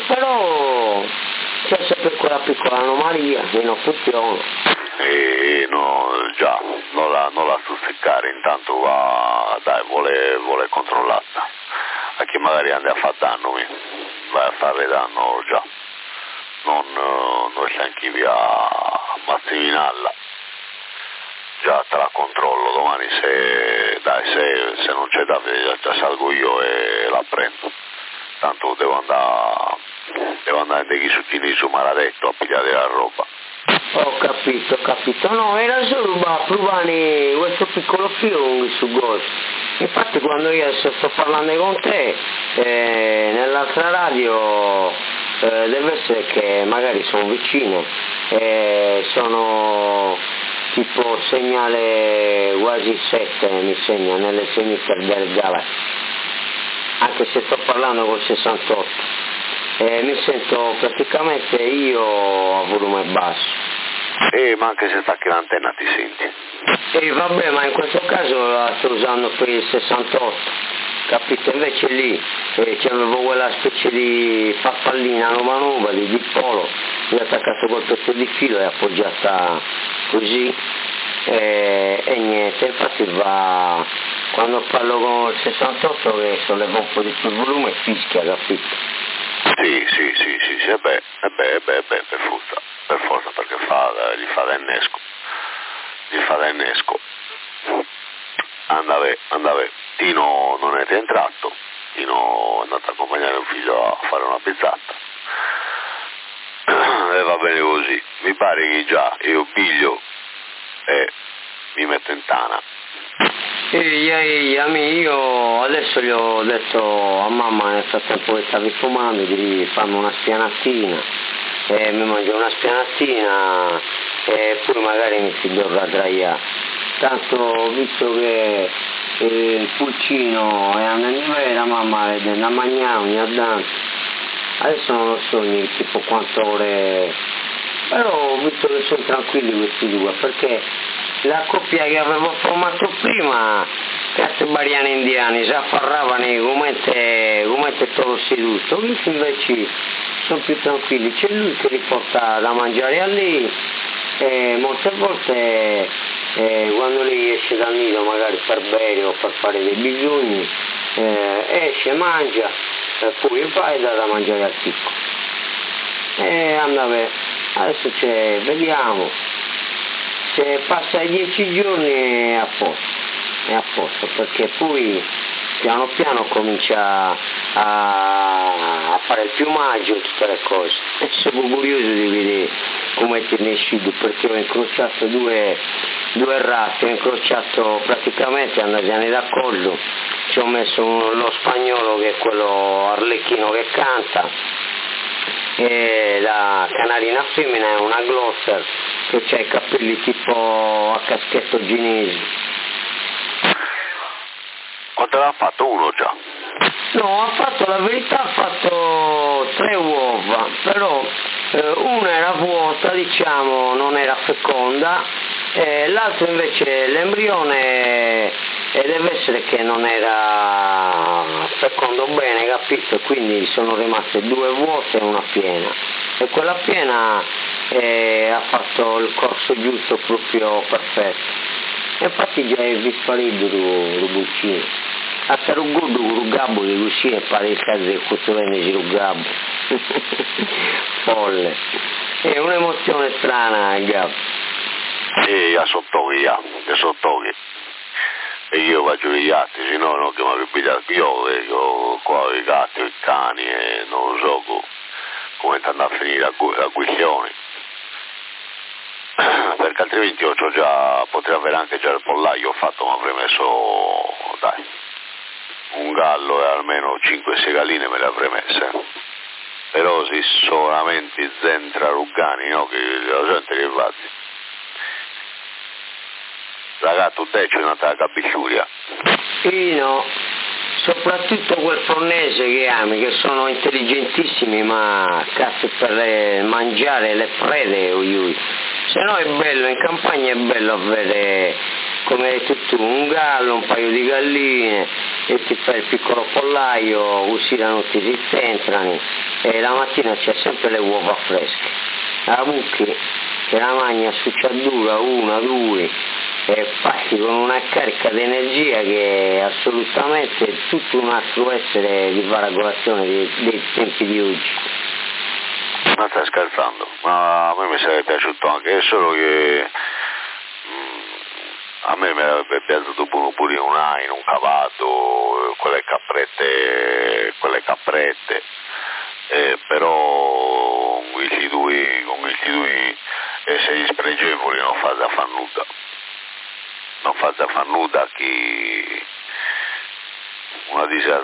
però c'è sempre quella piccola anomalia che non funziona. No, già, non la stuzzicare, intanto va, dai, vuole controllarla, anche magari anda a fare danno, vai a fare danno già, non c'è anche via Mazziminalla, già te la controllo, domani se non c'è da vedere già salgo io e la prendo, tanto devo andare in succini su maledetto a pigliare la roba. Ho capito, no, era solo per provare questo piccolo film su Ghost. Infatti quando io adesso sto parlando con te, nell'altra radio deve essere che magari sono vicine, sono tipo segnale quasi 7 mi segna nelle sinistre del Galaxy, anche se sto parlando col 68, mi sento praticamente io a volume basso. Ma anche se stacchi l'antenna ti senti. Vabbè, ma in questo caso la sto usando per il 68, capito? Invece lì c'avevo quella specie di farfallina nuova di dipolo, l'ho attaccato col pezzo di filo e appoggiata così, e niente, infatti va, quando parlo con il 68 che solleva un po' di più volume fischia, capito? Sì, per forza perché gli fa da innesco. Andave. Tino non è rientrato, Tino è andato a accompagnare un figlio a fare una pizzata. E va bene così, mi pare che già io piglio e mi metto in tana. Io adesso gli ho detto a mamma nel frattempo che stavi fumando di farmi una spianatina, mi mangio una spianatina e poi magari mi si dovrà sdraiare, tanto visto che il pulcino è andando in vera, mamma è da mangiare ogni tanto, adesso non lo so tipo quante ore, però visto che sono tranquilli questi due, perché la coppia che avevo formato prima, cazzo bariani indiani, si affarravano come toro seduto, questi invece sono più tranquilli, c'è lui che li porta da mangiare a lei, e molte volte quando lei esce dal nido magari per bere o per fare dei bisogni, esce, mangia, e poi va e dà da mangiare al piccolo. E adesso vediamo. Se passa i 10 giorni è a posto, perché poi piano piano comincia a fare il piumaggio e tutte le cose. E sono curioso di vedere come te ne esci, perché ho incrociato due razze, ho incrociato praticamente, andatiane d'accordo, ci ho messo lo spagnolo che è quello arlecchino che canta, e la canarina femmina è una glosser che ha i capelli tipo a caschetto cinese. Quanto l'ha fatto? Uno già? No, la verità ha fatto 3 uova, però una era vuota, diciamo, non era feconda, l'altro invece l'embrione deve essere che non era fecondo bene, capito? Quindi sono rimaste 2 vuote e una piena, e quella piena ha fatto il corso giusto, proprio perfetto. E infatti già è visto libero Rubuccino. A Tarugudu, Rugabbo di così e pare il caso che questo venne si Rugabbo. Folle. È un'emozione strana, Gabbo. Sì, sottochi. E io faccio gli gatti, se no non che mi ripete al piove, io qua i gatti, i cani e non lo so come sta andando a finire la questione. Perché altrimenti io potrei avere anche già il pollaio fatto, ma avrei messo, dai, un gallo e almeno 5-6 galline me le avrei messe. Però si solamente zentra Rugani, no? Che la gente li fatti. Ragazzi, te c'è una capicciuria. Sì, no. Soprattutto quel fornese che ami, che sono intelligentissimi, ma cazzo per mangiare le prede o io. Se no è bello, in campagna è bello avere, come hai detto tu, un gallo, un paio di galline, e ti fai il piccolo pollaio, così la notte si stentrano, e la mattina c'è sempre le uova fresche. La mucchi che la mangia succiadura, una, due, e passi con una carica di energia che è assolutamente tutto un altro essere di paragolazione dei tempi di oggi. Ma stai scherzando? Ma a me mi sarebbe piaciuto anche, solo che a me mi avrebbe piaciuto pure un aino, un cavallo, quelle caprette, però con questi due esseri spregevoli non fa da far nulla. Non fa da far nulla che una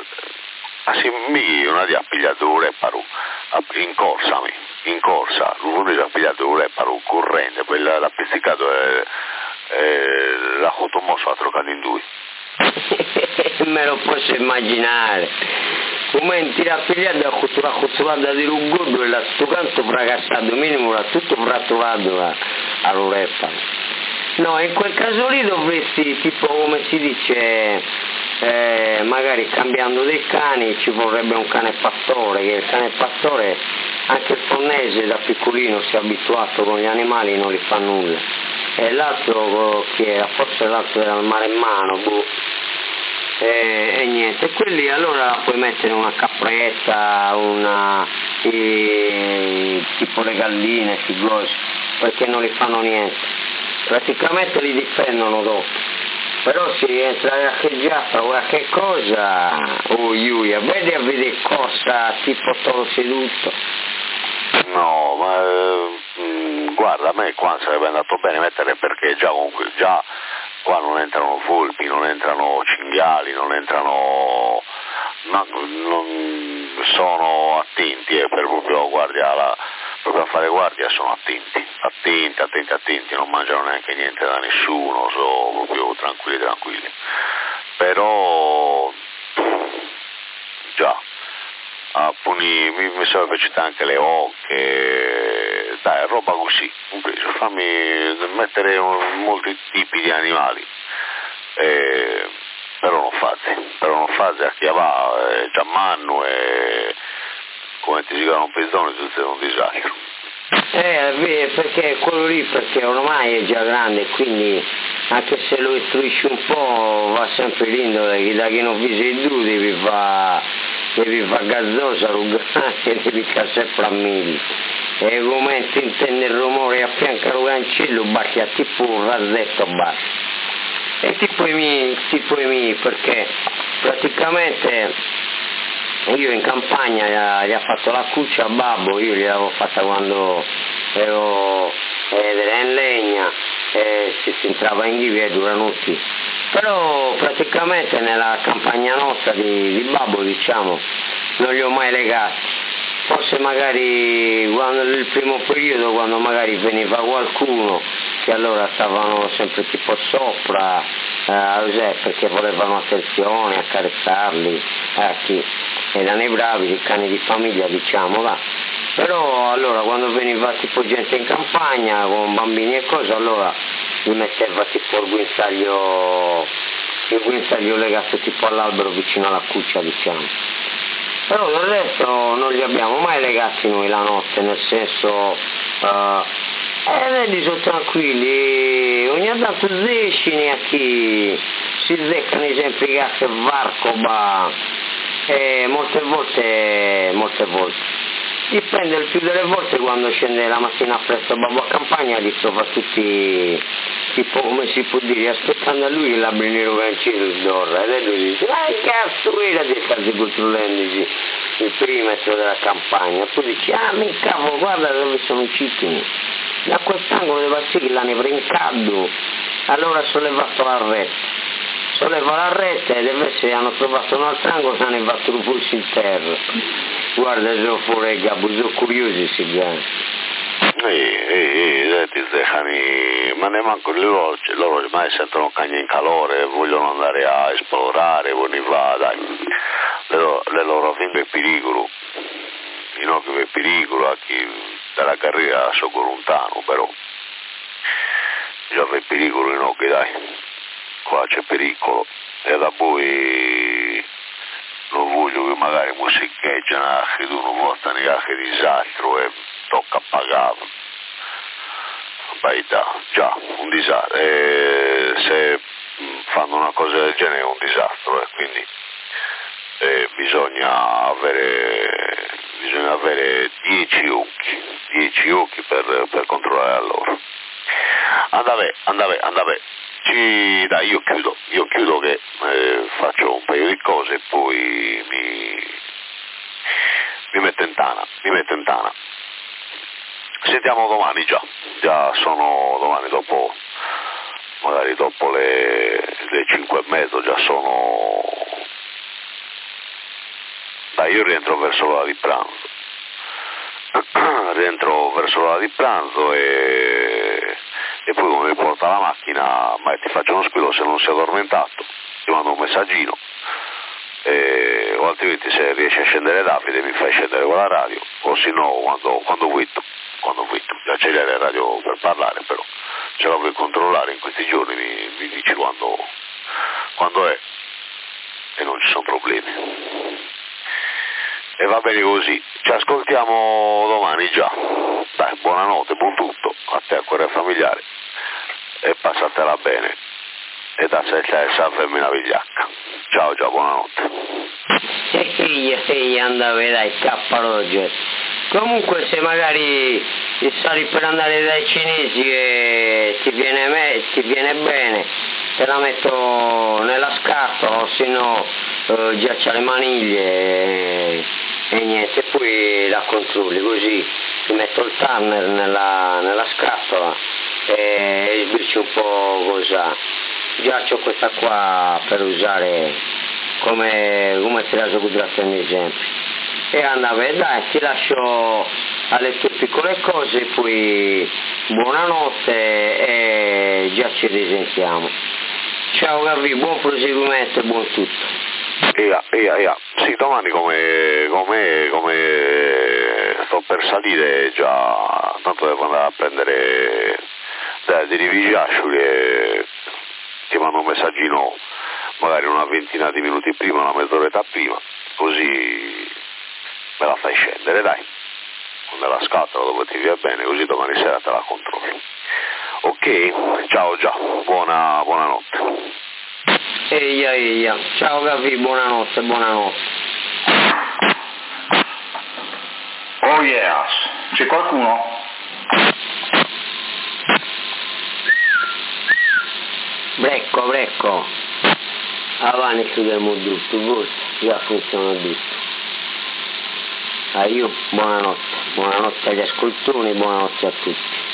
di ha pigliato un reparo in corsa, uno di ha pigliato un reparo corrente, poi l'ha pizzicato e l'ha fatto mosso a troccare in due. Me lo posso immaginare. Come ti l'ha pigliato la cotturata di Rugodo e l'ha sto canto fracassato, minimo l'ha tutto fratturato allo reparo. No, in quel caso lì dovresti, tipo come si dice, magari cambiando dei cani ci vorrebbe un cane pastore, che il cane pastore, anche il fornese da piccolino si è abituato con gli animali, non gli fa nulla. E l'altro che era, forse l'altro era il maremmano, e niente, quelli allora puoi mettere una capretta, tipo le galline, figurati, perché non gli fanno niente. Praticamente li difendono dopo, però se entra a cheggiata o a che cosa, vedi a vedere corsa tipo toro seduto. No, ma guarda, a me qua sarebbe andato bene mettere, perché già qua non entrano volpi, non entrano cinghiali, non sono attenti, per proprio proprio a fare guardia sono attenti, non mangiano neanche niente da nessuno, sono proprio tranquilli. Però già, mi sono piaciute anche le oche, dai, roba così, fammi mettere molti tipi di animali, però non fate a chi va, Giammanno e come ti dicono un pizzone, tu sei un disastro. Perché quello lì, perché ormai è già grande, quindi anche se lo istruisci un po' va sempre l'indole, che da chi non vi sei tu devi fare gazzosa, rugante, devi fare sempre a mille. E come ti intende il rumore a fianco al cancello, bacchia tipo un rasetto basta. E tipo i miei, perché praticamente io in campagna gli ho fatto la cuccia a babbo, io gliel'avevo fatta quando era in legna, si entrava in ghivia e duranuti. Però praticamente nella campagna nostra di babbo, diciamo, non li ho mai legati. Forse magari il primo periodo, quando magari veniva qualcuno, che allora stavano sempre tipo sopra, perché volevano attenzione, accarezzarli, erano i bravi, i cani di famiglia, diciamo, va. Però allora quando veniva tipo gente in campagna con bambini e cose, allora mi metteva tipo il guinzaglio legato tipo all'albero vicino alla cuccia, diciamo. Però del resto non li abbiamo mai legati noi la notte, nel senso, vedi, sono tranquilli, ogni tanto zescini a chi si zeccano sempre i gatti varcoba, molte volte. Dipende, il più delle volte quando scende la mattina presto babbo a campagna li trova tutti, tipo come si può dire, aspettando a lui che l'apre nero cancello dorra, e lui dice, cazzo era di starsi controllandosi il perimetro della campagna, poi dice, mi cavolo, guarda dove sono usciti, da quest'angolo deve essere che l'hanno brincato, allora ha sollevato la retta. Solleva la retta e deve essere, hanno trovato un altro angolo e hanno fatto un pulso in terra. Guarda, sono fuori gabbo, sono curiosi si gatti. Ti zeccano, ma ne manco loro ormai sentono cagna in calore, vogliono andare a esplorare, dai, le loro figlie è pericolo, inoltre è pericolo, a chi dalla carriera sono lontano, però già è pericolo inoltre, dai. Qua c'è pericolo e da poi non voglio che magari musicheggiano che tu non vuoi che disastro e tocca pagare. Già, un disastro, se fanno una cosa del genere è un disastro e quindi bisogna avere 10 occhi per controllare loro. Andave. Dai, io chiudo che faccio un paio di cose e poi mi metto in tana. Sentiamo domani già sono domani magari dopo le 5:30 già sono. Dai, io rientro verso l'ora di pranzo e poi come mi porta la macchina, ma ti faccio uno squillo se non sei addormentato, ti mando un messaggino o altrimenti se riesci a scendere Davide mi fai scendere con la radio, o se no quando vuoi tu, già c'è la radio per parlare, però ce la vuoi controllare in questi giorni, mi dici quando è e non ci sono problemi. E va bene così, ci ascoltiamo domani già. Dai, buonanotte, buon tutto a te, a cuore familiare, e passatela bene e da se femmina vigliacca. Ciao, buonanotte. Sì, andava dai, capparogge. Comunque se magari stai per andare dai cinesi e ti viene bene, te la metto nella scatola, o se no già c'ha le maniglie e niente, poi la controlli, così ti metto il tanner nella scatola e sbirci un po' cosa. Già c'ho questa qua per usare come ti lascio un esempio. E andava, dai, ti lascio alle tue piccole cose, poi buonanotte e già ci risentiamo. Ciao Gavi, buon proseguimento e buon tutto. Sì, domani come sto per salire già, tanto devo andare a prendere dei rivigiascioli e ti mando un messaggino magari una ventina di minuti prima, una mezz'oretta prima, così me la fai scendere, dai, nella scatola dove ti va bene, così domani sera te la controllo. Ok, ciao, buonanotte. Eia, ciao Gavi, buonanotte. Oh yes, c'è qualcuno? Brecco. Avanti chiudiamo tutto, già funziona tutto. Io buonanotte agli ascoltoni, buonanotte a tutti.